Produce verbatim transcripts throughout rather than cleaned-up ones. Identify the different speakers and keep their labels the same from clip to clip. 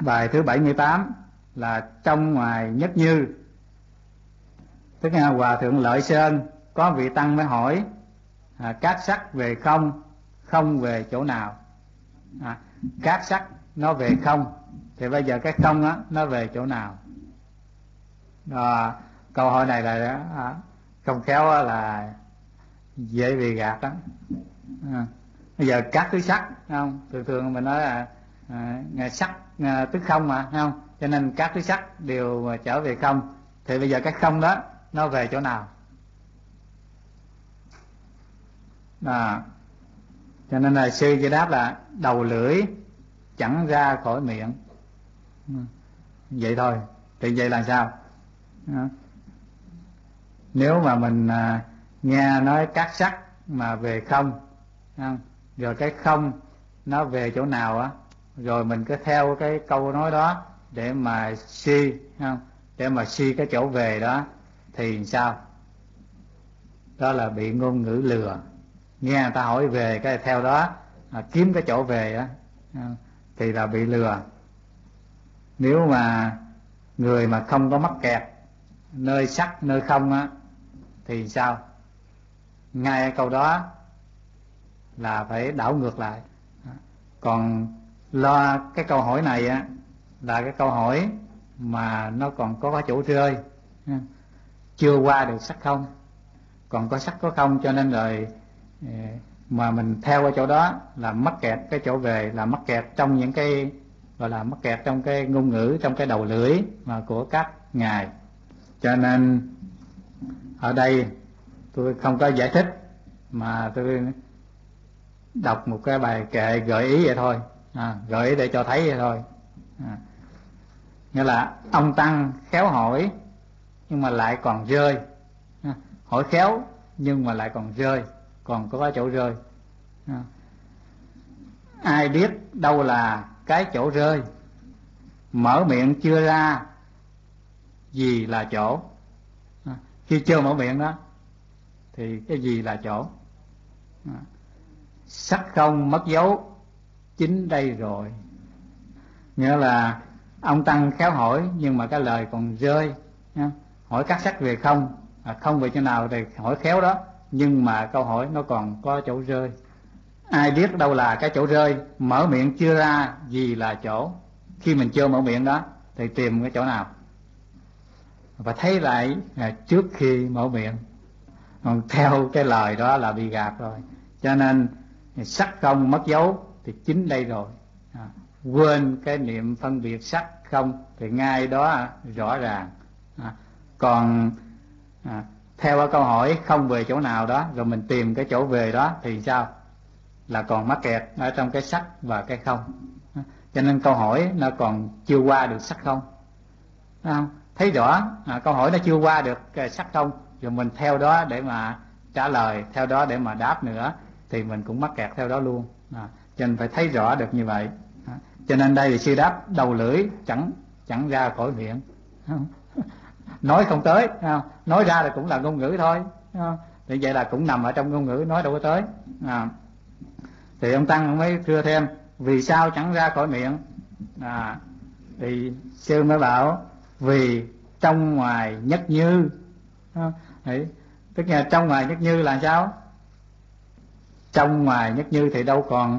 Speaker 1: Bài thứ bảy mươi tám là trong ngoài nhất như. Tức là Hòa Thượng Lợi Sơn có vị tăng mới hỏi à, các sắc về không, không về chỗ nào? À, các sắc nó về không, thì bây giờ cái không á nó về chỗ nào? À, câu hỏi này là à, không khéo là dễ bị gạt đó. À, bây giờ các thứ sắc không, thường thường mình nói là à, sắc à, tức không mà, không, cho nên các thứ sắc đều trở về không. Thì bây giờ cái không đó nó về chỗ nào? À, cho nên là sư chỉ đáp là đầu lưỡi chẳng ra khỏi miệng. Vậy thôi. Thì vậy là sao? À, nếu mà mình à, nghe nói các sắc mà về không, không, rồi cái không nó về chỗ nào á, rồi mình cứ theo cái câu nói đó để mà suy, không, để mà suy cái chỗ về đó, thì sao? Đó là bị ngôn ngữ lừa. Nghe người ta hỏi về cái theo đó à, kiếm cái chỗ về á, thì là bị lừa. Nếu mà người mà không có mắc kẹt nơi sắc nơi không á, thì sao? Ngay cái câu đó là phải đảo ngược lại. Còn lo cái câu hỏi này á là cái câu hỏi mà nó còn có cái chỗ rơi, chưa qua được sắc không, còn có sắc có không, cho nên rồi mà mình theo cái chỗ đó là mắc kẹt cái chỗ về, là mắc kẹt trong những cái gọi là mắc kẹt trong cái ngôn ngữ, trong cái đầu lưỡi mà của các ngài. Cho nên ở đây tôi không có giải thích, mà tôi đọc một cái bài kệ gợi ý vậy thôi, à, gợi ý để cho thấy vậy thôi. À, nghĩa là ông tăng khéo hỏi nhưng mà lại còn rơi, à, hỏi khéo nhưng mà lại còn rơi, còn có cái chỗ rơi. À, ai biết đâu là cái chỗ rơi, mở miệng chưa ra gì là chỗ. À, khi chưa mở miệng đó thì cái gì là chỗ? À, sắc không mất dấu chính đây rồi. Nghĩa là ông tăng khéo hỏi nhưng mà cái lời còn rơi. Nha. Hỏi các sắc về không, à, không về chỗ nào thì hỏi khéo đó, nhưng mà câu hỏi nó còn có chỗ rơi. Ai biết đâu là cái chỗ rơi, mở miệng chưa ra gì là chỗ. Khi mình chưa mở miệng đó thì tìm cái chỗ nào, và thấy lại à, trước khi mở miệng. Còn theo cái lời đó là bị gạt rồi. Cho nên sắc không mất dấu thì chính đây rồi. À, quên cái niệm phân biệt sắc không thì ngay đó rõ ràng. À, còn à, theo cái câu hỏi không về chỗ nào đó, rồi mình tìm cái chỗ về đó thì sao? Là còn mắc kẹt ở trong cái sắc và cái không. À, cho nên câu hỏi nó còn chưa qua được sắc không. Thấy không? Thấy rõ à, câu hỏi nó chưa qua được cái sắc không, rồi mình theo đó để mà trả lời, theo đó để mà đáp nữa, thì mình cũng mắc kẹt theo đó luôn. À, cho nên phải thấy rõ được như vậy. À, cho nên đây thì sư đáp đầu lưỡi chẳng chẳng ra khỏi miệng. Nói không tới, không? Nói ra là cũng là ngôn ngữ thôi. Thì vậy là cũng nằm ở trong ngôn ngữ, nói đâu có tới. À, thì ông tăng mới thưa thêm vì sao chẳng ra khỏi miệng. À, thì sư mới bảo vì trong ngoài nhất như. Đấy, tức là trong ngoài nhất như là sao? Trong ngoài nhất như thì đâu còn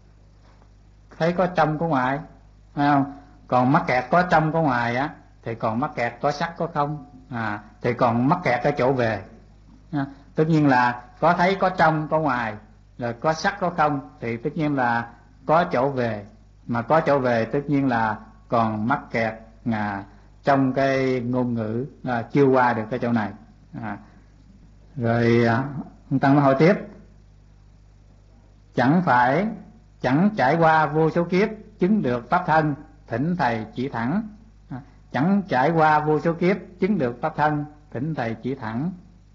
Speaker 1: thấy có trong có ngoài, phải không? Còn mắc kẹt có trong có ngoài á thì còn mắc kẹt có sắc có không, à, thì còn mắc kẹt cái chỗ về. À, tất nhiên là có thấy có trong có ngoài, rồi có sắc có không, thì tất nhiên là có chỗ về. Mà có chỗ về tất nhiên là còn mắc kẹt à, trong cái ngôn ngữ, à, chưa qua được cái chỗ này. À, rồi à, ông tăng nói hỏi tiếp chẳng phải chẳng trải qua vô số kiếp chứng được pháp thân, thỉnh thầy chỉ thẳng. À, chẳng trải qua vô số kiếp chứng được pháp thân, thỉnh thầy chỉ thẳng.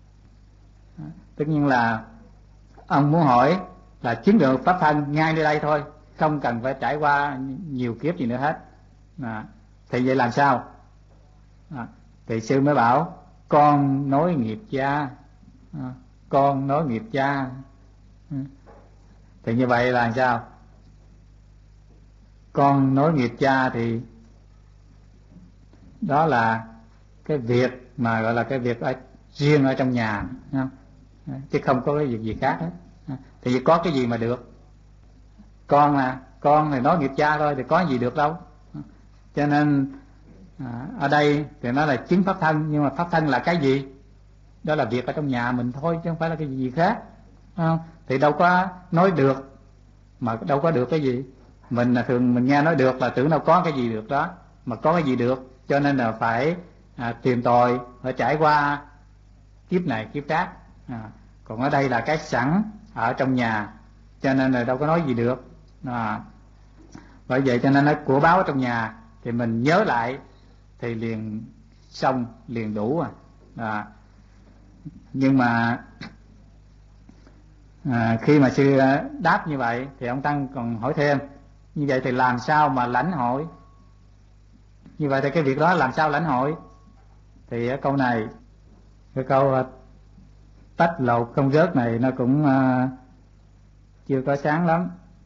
Speaker 1: À, tất nhiên là ông muốn hỏi là chứng được pháp thân ngay nơi đây thôi, không cần phải trải qua nhiều kiếp gì nữa hết. À, thì vậy làm sao? À, thì sư mới bảo con nối nghiệp cha. À, con nối nghiệp cha. À, thì như vậy là sao? Con nối nghiệp cha thì đó là cái việc mà gọi là cái việc ở riêng ở trong nhà, không? Chứ không có cái việc gì khác hết. Thì có cái gì mà được? Con là con thì nói nghiệp cha thôi, thì có gì được đâu. Cho nên à, ở đây thì nó là chứng pháp thân, nhưng mà pháp thân là cái gì? Đó là việc ở trong nhà mình thôi, chứ không phải là cái gì khác, không? Thì đâu có nói được, mà đâu có được cái gì. Mình là thường mình nghe nói được là tưởng đâu có cái gì được đó, mà có cái gì được, cho nên là phải à, tìm tòi, phải trải qua kiếp này kiếp khác. À, còn ở đây là cái sẵn ở trong nhà, cho nên là đâu có nói gì được. À, bởi vậy cho nên nó của báo ở trong nhà thì mình nhớ lại thì liền xong, liền đủ à. À, nhưng mà à, khi mà sư đáp như vậy thì ông Tăng còn hỏi thêm, như vậy thì làm sao mà lãnh hội? Như vậy thì cái việc đó làm sao lãnh hội? Thì ở câu này, cái câu tách lột không rớt này nó cũng à, chưa có sáng lắm.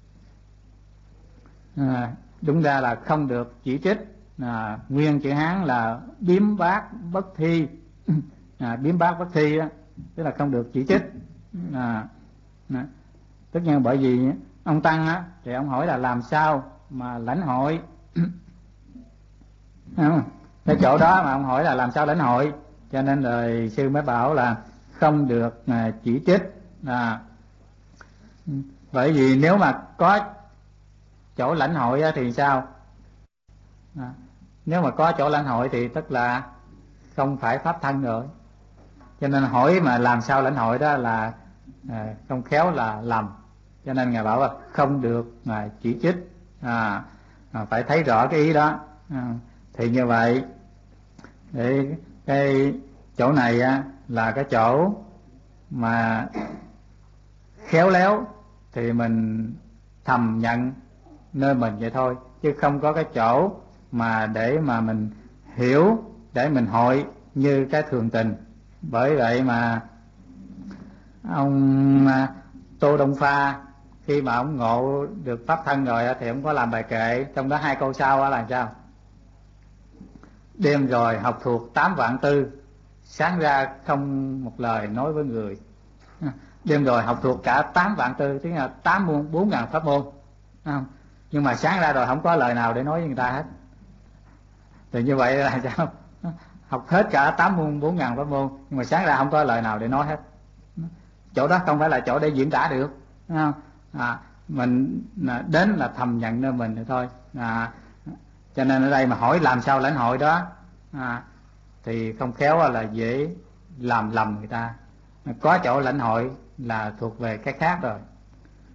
Speaker 1: À, đúng ra là không được chỉ trích. À, nguyên chữ Hán là biếm bác bất thi. À, biếm bác bất thi á, tức là không được chỉ trích. À, à, tất nhiên bởi vì ông Tăng á thì ông hỏi là làm sao mà lãnh hội. Cái chỗ đó mà ông hỏi là làm sao lãnh hội, cho nên lời sư mới bảo là không được à, chỉ trích. À, bởi vì nếu mà có chỗ lãnh hội thì sao? À, nếu mà có chỗ lãnh hội thì tức là không phải pháp thân rồi, cho nên hỏi mà làm sao lãnh hội đó là à, không khéo là lầm. Cho nên ngài bảo là không được mà chỉ trích. À, à, phải thấy rõ cái ý đó. À, thì như vậy để cái chỗ này á, là cái chỗ mà khéo léo thì mình thầm nhận nơi mình vậy thôi, chứ không có cái chỗ mà để mà mình hiểu, để mình hội như cái thường tình. Bởi vậy mà ông Tô Đông Pha khi mà ông ngộ được pháp thân rồi thì ông có làm bài kệ, trong đó hai câu sau là sao? Đêm rồi học thuộc tám vạn tư, sáng ra không một lời nói với người. Đêm rồi học thuộc cả tám vạn tư, tức là tám môn bốn ngàn pháp môn, không? Nhưng mà sáng ra rồi không có lời nào để nói với người ta hết. Thì như vậy là sao? Học hết cả tám môn bốn ngàn pháp môn, nhưng mà sáng ra không có lời nào để nói hết. Chỗ đó không phải là chỗ để diễn tả được, không? À, mình đến là thầm nhận nơi mình thì thôi. À, cho nên ở đây mà hỏi làm sao lãnh hội đó, à, thì không khéo là dễ làm lầm người ta. Có chỗ lãnh hội là thuộc về cái khác rồi.